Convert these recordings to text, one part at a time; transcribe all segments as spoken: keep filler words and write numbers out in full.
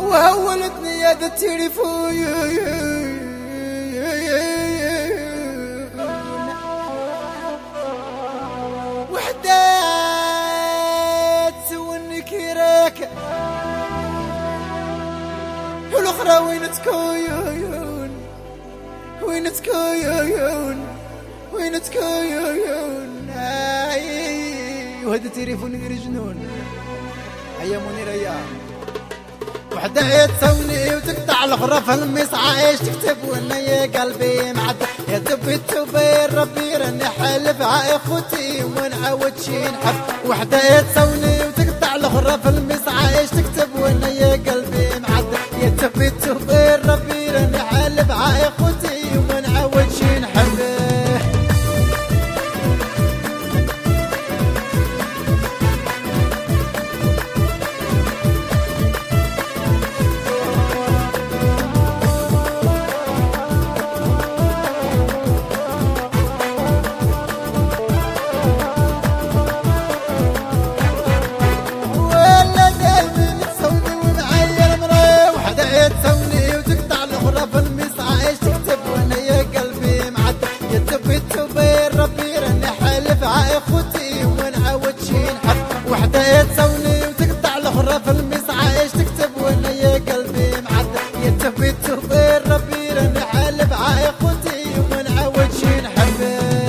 وهولتني يا ذا التليفون وحدة تسولني كيراك والاخرى وين تكون وين تكون وين تكون وهذا التليفون غير جنون. هيا منير هيا وحدة تسولني وتقطع الاخرى في المصعى ايش تكتب وانا يا قلبي معدى يا دبي التوبير ربي راني حالف ع اخوتي وما نعاودش نحب. وحدة تسولني وتقطع الاخرى في المصعى ايش تكتب وانا يا قلبي معدى يا دبي التوبير ربي راني حالف ع اخوتي وما نعاودش نحب. اخوتي وما نعاودش نحب. وحدة تسولني وتقطع الاخرى في المصعى ايش تكتب وانا يا قلبي معدى يا تبي التوبير ربي راني حالف ع اخوتي وما نعاودش نحب.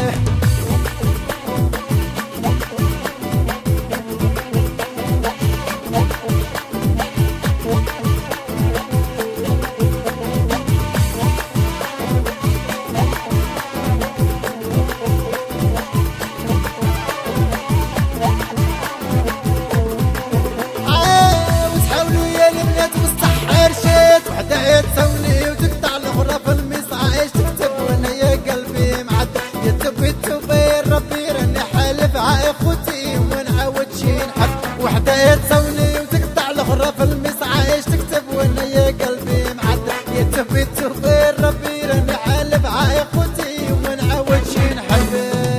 تسولني وتقطع الاخرى في المصعى ايش تكتب وانا يا قلبي معدى يا تبي التوبير ربي راني حالف ع اخوتي وما نعاودش نحب. وحدة تسولني وتقطع الاخرى في المصعى ايش تكتب وانا يا قلبي معدى يا تبي التوبير ربي راني حالف ع اخوتي وما نعاودش نحب.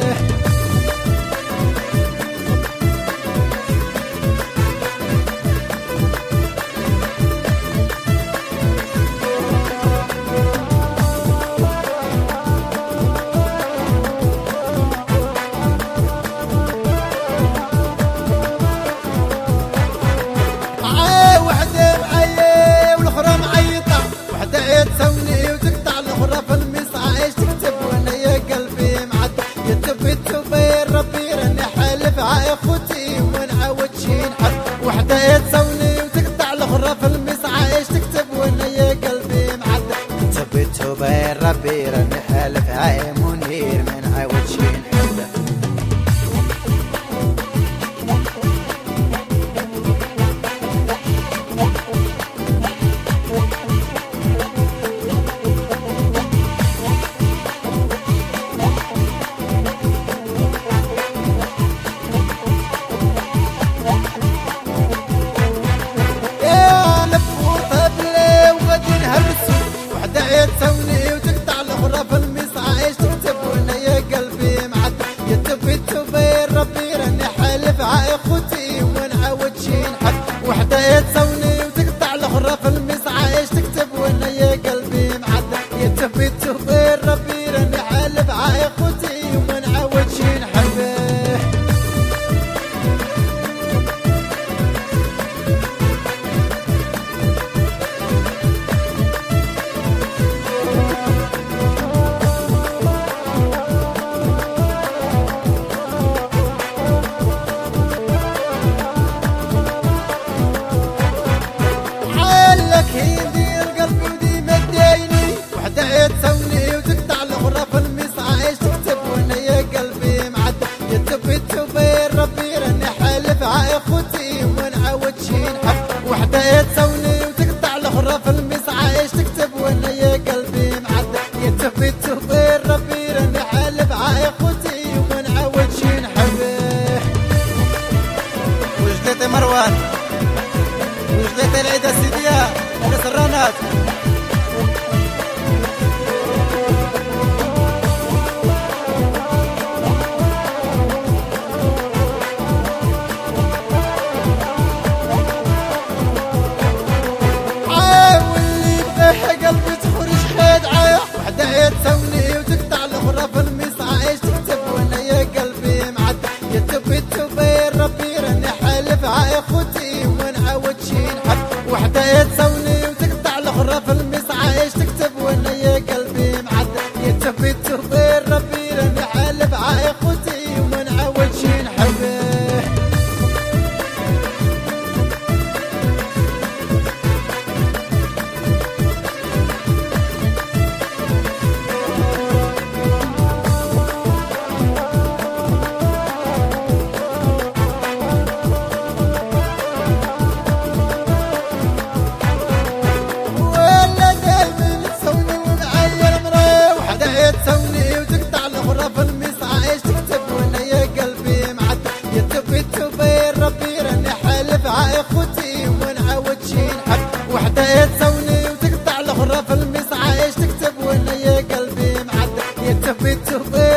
تسولني وتقطع الاخرى في المصعى ايش تكتب وانا يا قلبي معدى يا تبي التوبير ربي راني حالف ع اخوتي وما نعاودش نحب. وحدة تسولني وتقطع الاخرى في المصعى ايش تكتب وانا يا قلبي معدى يا تبي التوبير ربي راني حالف ع منير ما نعاودش نحب. تسولني وتقطع الاخرى في المصعى ايش تكتب وانا يا قلبي معدى يا تبي التوبير ربي راني حالف ع اخوتي وما نعاودش نحب. وحدة تسولني وتقطع الاخرى في المصعى ايش تكتب وانا يا قلبي معدى يا تبي التوبير ربي راني حالف ع اخوتي وما نعاودش نحب. تسولني وتقطع الاخرى في المصعى ايش تكتب وانا يا قلبي معدى يا تبي التوبير ربي راني حالف ع اخوتي وما نعاودش نحب. وحدة تسولني وتقطع الاخرى في المصعى ايش تكتب وانا يا قلبي معدى يا تبي التوبير ربي راني حالف ع اخوتي وما نعاودش نحب. وجدتي مروان وجدتي العيدة سيدية السرانات تبين ربي راني حالف ع اخوتي ونعاود شي نحب وحده تسوني وتقطع الاخرى في المسعى ايش تكتب وانا يا قلبي معدل يا تبي تبين ربي راني حالف ع اخوتي ونعاود شي نحب اخوتي ونعاود شي نحب وحده تسوني وتقطع الاخرى في المسعى ايش تكتب وانا يا قلبي معدل يا تبي تبي